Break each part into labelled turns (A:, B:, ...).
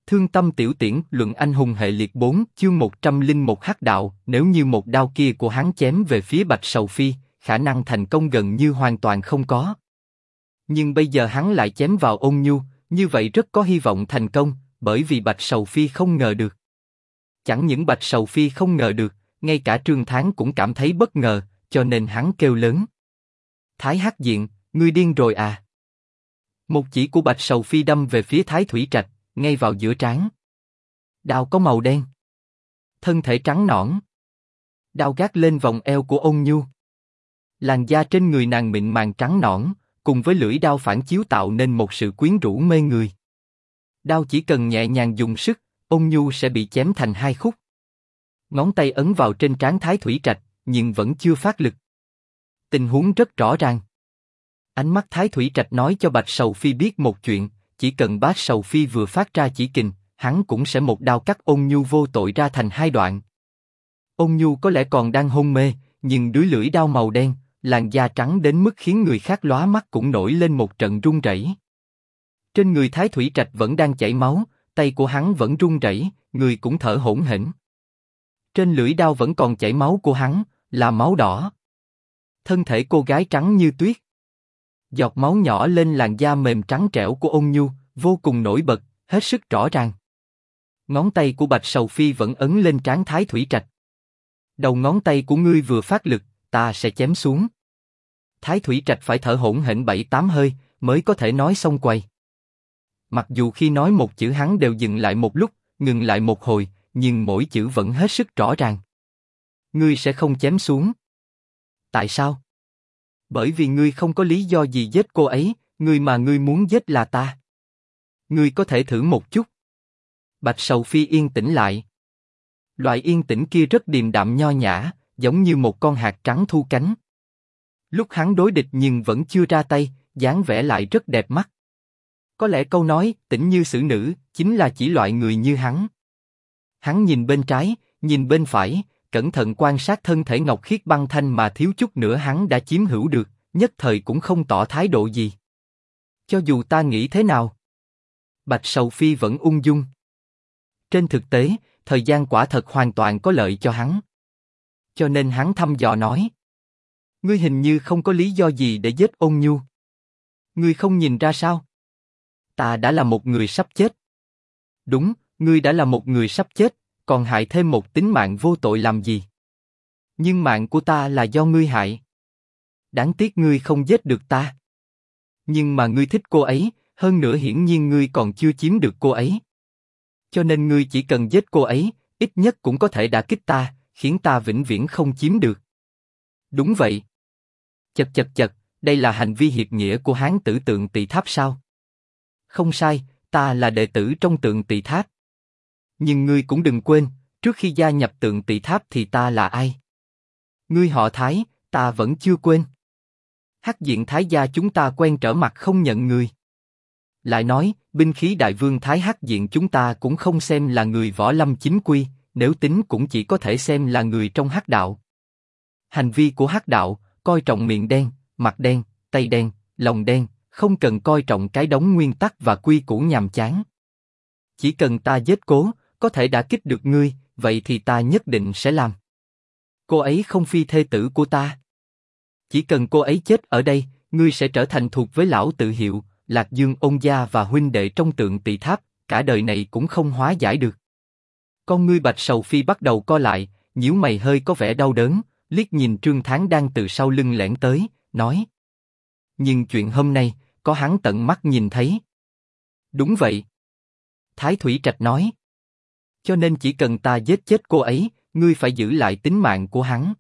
A: Thương tâm tiểu tiễn, luận anh hùng hệ liệt 4, chương 101 hắc đạo. Nếu như một đao kia của hắn chém về phía Bạch Sầu Phi, khả năng thành công gần như hoàn toàn không có. Nhưng bây giờ hắn lại chém vào Ôn Nhu, như vậy rất có hy vọng thành công, bởi vì Bạch Sầu Phi không ngờ được. Chẳng những Bạch Sầu Phi không ngờ được, ngay cả Trương Thán cũng cảm thấy bất ngờ, cho nên hắn kêu lớn: Thái Hắc Diện, ngươi điên rồi à? Một chỉ của Bạch Sầu Phi đâm về phía Thái Thủy Trạch, ngay vào giữa trán. Đao có màu đen, thân thể trắng nõn. Đao gác lên vòng eo của Ôn Nhu. Làn da trên người nàng mịn màng trắng nõn, cùng với lưỡi đao phản chiếu tạo nên một sự quyến rũ mê người. Đao chỉ cần nhẹ nhàng dùng sức, Ôn Nhu sẽ bị chém thành hai khúc. Ngón tay ấn vào trên trán Thái Thủy Trạch, nhưng vẫn chưa phát lực. Tình huống rất rõ ràng. Ánh mắt Thái Thủy Trạch nói cho Bạch Sầu Phi biết một chuyện, chỉ cần Bạch Sầu Phi vừa phát ra chỉ kình, hắn cũng sẽ một đao cắt Ôn Nhu vô tội ra thành hai đoạn. Ôn Nhu có lẽ còn đang hôn mê, nhưng dưới lưỡi đao màu đen, làn da trắng đến mức khiến người khác lóa mắt cũng nổi lên một trận run rẩy. Trên người Thái Thủy Trạch vẫn đang chảy máu, tay của hắn vẫn run rẩy, người cũng thở hổn hển. Trên lưỡi đao vẫn còn chảy máu của hắn, là máu đỏ. Thân thể cô gái trắng như tuyết. Giọt máu nhỏ lên làn da mềm trắng trẻo của Ôn Nhu, vô cùng nổi bật, hết sức rõ ràng. Ngón tay của Bạch Sầu Phi vẫn ấn lên trán Thái Thủy Trạch. Đầu ngón tay của ngươi vừa phát lực, ta sẽ chém xuống. Thái Thủy Trạch phải thở hổn hển 7-8 hơi mới có thể nói xong quầy. Mặc dù khi nói một chữ hắn đều dừng lại một lúc, ngừng lại một hồi, nhưng mỗi chữ vẫn hết sức rõ ràng. Ngươi sẽ không chém xuống. Tại sao? Bởi vì ngươi không có lý do gì giết cô ấy, người mà ngươi muốn giết là ta. Ngươi có thể thử một chút. Bạch Sầu Phi yên tĩnh lại. Loại yên tĩnh kia rất điềm đạm nho nhã, giống như một con hạt trắng thu cánh. Lúc hắn đối địch nhưng vẫn chưa ra tay, dáng vẻ lại rất đẹp mắt. Có lẽ câu nói tĩnh như xử nữ chính là chỉ loại người như hắn. Hắn nhìn bên trái, nhìn bên phải, cẩn thận quan sát thân thể ngọc khiết băng thanh mà thiếu chút nữa hắn đã chiếm hữu được, nhất thời cũng không tỏ thái độ gì. Cho dù ta nghĩ thế nào, Bạch Sầu Phi vẫn ung dung. Trên thực tế, thời gian quả thật hoàn toàn có lợi cho hắn. Cho nên hắn thăm dò nói: ngươi hình như không có lý do gì để giết Ôn Nhu. Ngươi không nhìn ra sao? Ta đã là một người sắp chết. Đúng, ngươi đã là một người sắp chết, còn hại thêm một tính mạng vô tội làm gì? Nhưng mạng của ta là do ngươi hại. Đáng tiếc ngươi không giết được ta. Nhưng mà ngươi thích cô ấy, hơn nữa hiển nhiên ngươi còn chưa chiếm được cô ấy. Cho nên ngươi chỉ cần giết cô ấy, ít nhất cũng có thể đả kích ta, khiến ta vĩnh viễn không chiếm được. Đúng vậy. Chật chật chật, đây là hành vi hiệp nghĩa của Hán tử Tượng Tỳ Tháp sao? Không sai, ta là đệ tử trong Tượng Tỳ Tháp. Nhưng ngươi cũng đừng quên, trước khi gia nhập Tượng Tỳ Tháp thì ta là ai? Ngươi họ Thái, ta vẫn chưa quên. Hắc Diện Thái gia chúng ta quen trở mặt không nhận người. Lại nói, binh khí đại vương Thái Hắc Diện chúng ta cũng không xem là người võ lâm chính quy, nếu tính cũng chỉ có thể xem là người trong hắc đạo. Hành vi của hắc đạo, coi trọng miệng đen, mặt đen, tay đen, lòng đen, không cần coi trọng cái đống nguyên tắc và quy củ nhàm chán. Chỉ cần ta giết cố, có thể đả kích được ngươi, vậy thì ta nhất định sẽ làm. Cô ấy không phi thê tử của ta. Chỉ cần cô ấy chết ở đây, ngươi sẽ trở thành thuộc với lão tự hiệu, Lạc Dương Ôn gia và huynh đệ trong Tượng Tỳ Tháp, cả đời này cũng không hóa giải được. Con ngươi Bạch Sầu Phi bắt đầu co lại, nhíu mày hơi có vẻ đau đớn, liếc nhìn Trương Thán đang từ sau lưng lẻn tới, nói: nhưng chuyện hôm nay, có hắn tận mắt nhìn thấy. Đúng vậy. Thái Thủy Trạch nói. Cho nên chỉ cần ta giết chết cô ấy, ngươi phải giữ lại tính mạng của hắn.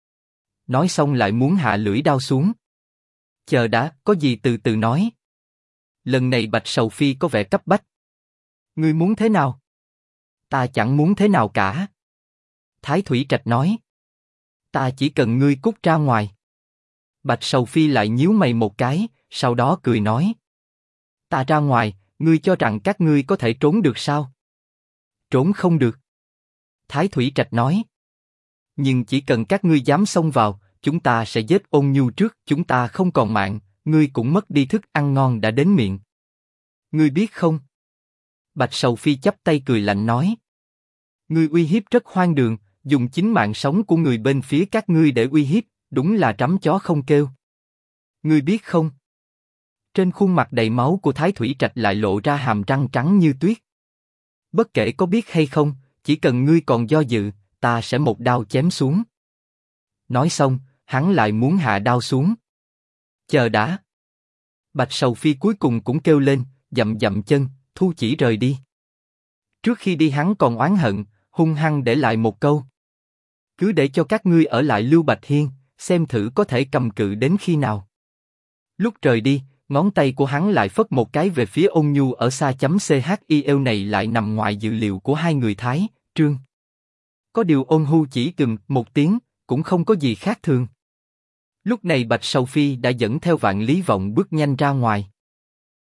A: Nói xong lại muốn hạ lưỡi đao xuống. Chờ đã, có gì từ từ nói. Lần này Bạch Sầu Phi có vẻ cấp bách. Ngươi muốn thế nào? Ta chẳng muốn thế nào cả. Thái Thủy Trạch nói. Ta chỉ cần ngươi cút ra ngoài. Bạch Sầu Phi lại nhíu mày một cái, sau đó cười nói. Ta ra ngoài, ngươi cho rằng các ngươi có thể trốn được sao? Trốn không được. Thái Thủy Trạch nói. Nhưng chỉ cần các ngươi dám xông vào, chúng ta sẽ giết Ôn Nhu trước, chúng ta không còn mạng, ngươi cũng mất đi thức ăn ngon đã đến miệng. Ngươi biết không? Bạch Sầu Phi chắp tay cười lạnh nói. Ngươi uy hiếp rất hoang đường, dùng chính mạng sống của người bên phía các ngươi để uy hiếp, đúng là trắm chó không kêu. Ngươi biết không? Trên khuôn mặt đầy máu của Thái Thủy Trạch lại lộ ra hàm răng trắng như tuyết. Bất kể có biết hay không, chỉ cần ngươi còn do dự, ta sẽ một đao chém xuống. Nói xong, hắn lại muốn hạ đao xuống. Chờ đã. Bạch Sầu Phi cuối cùng cũng kêu lên, dậm dậm chân, thu chỉ rời đi. Trước khi đi hắn còn oán hận, hung hăng để lại một câu. Cứ để cho các ngươi ở lại Lưu Bạch Hiên, xem thử có thể cầm cự đến khi nào. Lúc rời đi, ngón tay của hắn lại phất một cái về phía Ôn Nhu ở xa. CHIL này lại nằm ngoài dự liệu của hai người Thái, Trương. Có điều Ôn Hu chỉ một tiếng, cũng không có gì khác thường. Lúc này Bạch Sầu Phi đã dẫn theo Vạn Lý Vọng bước nhanh ra ngoài.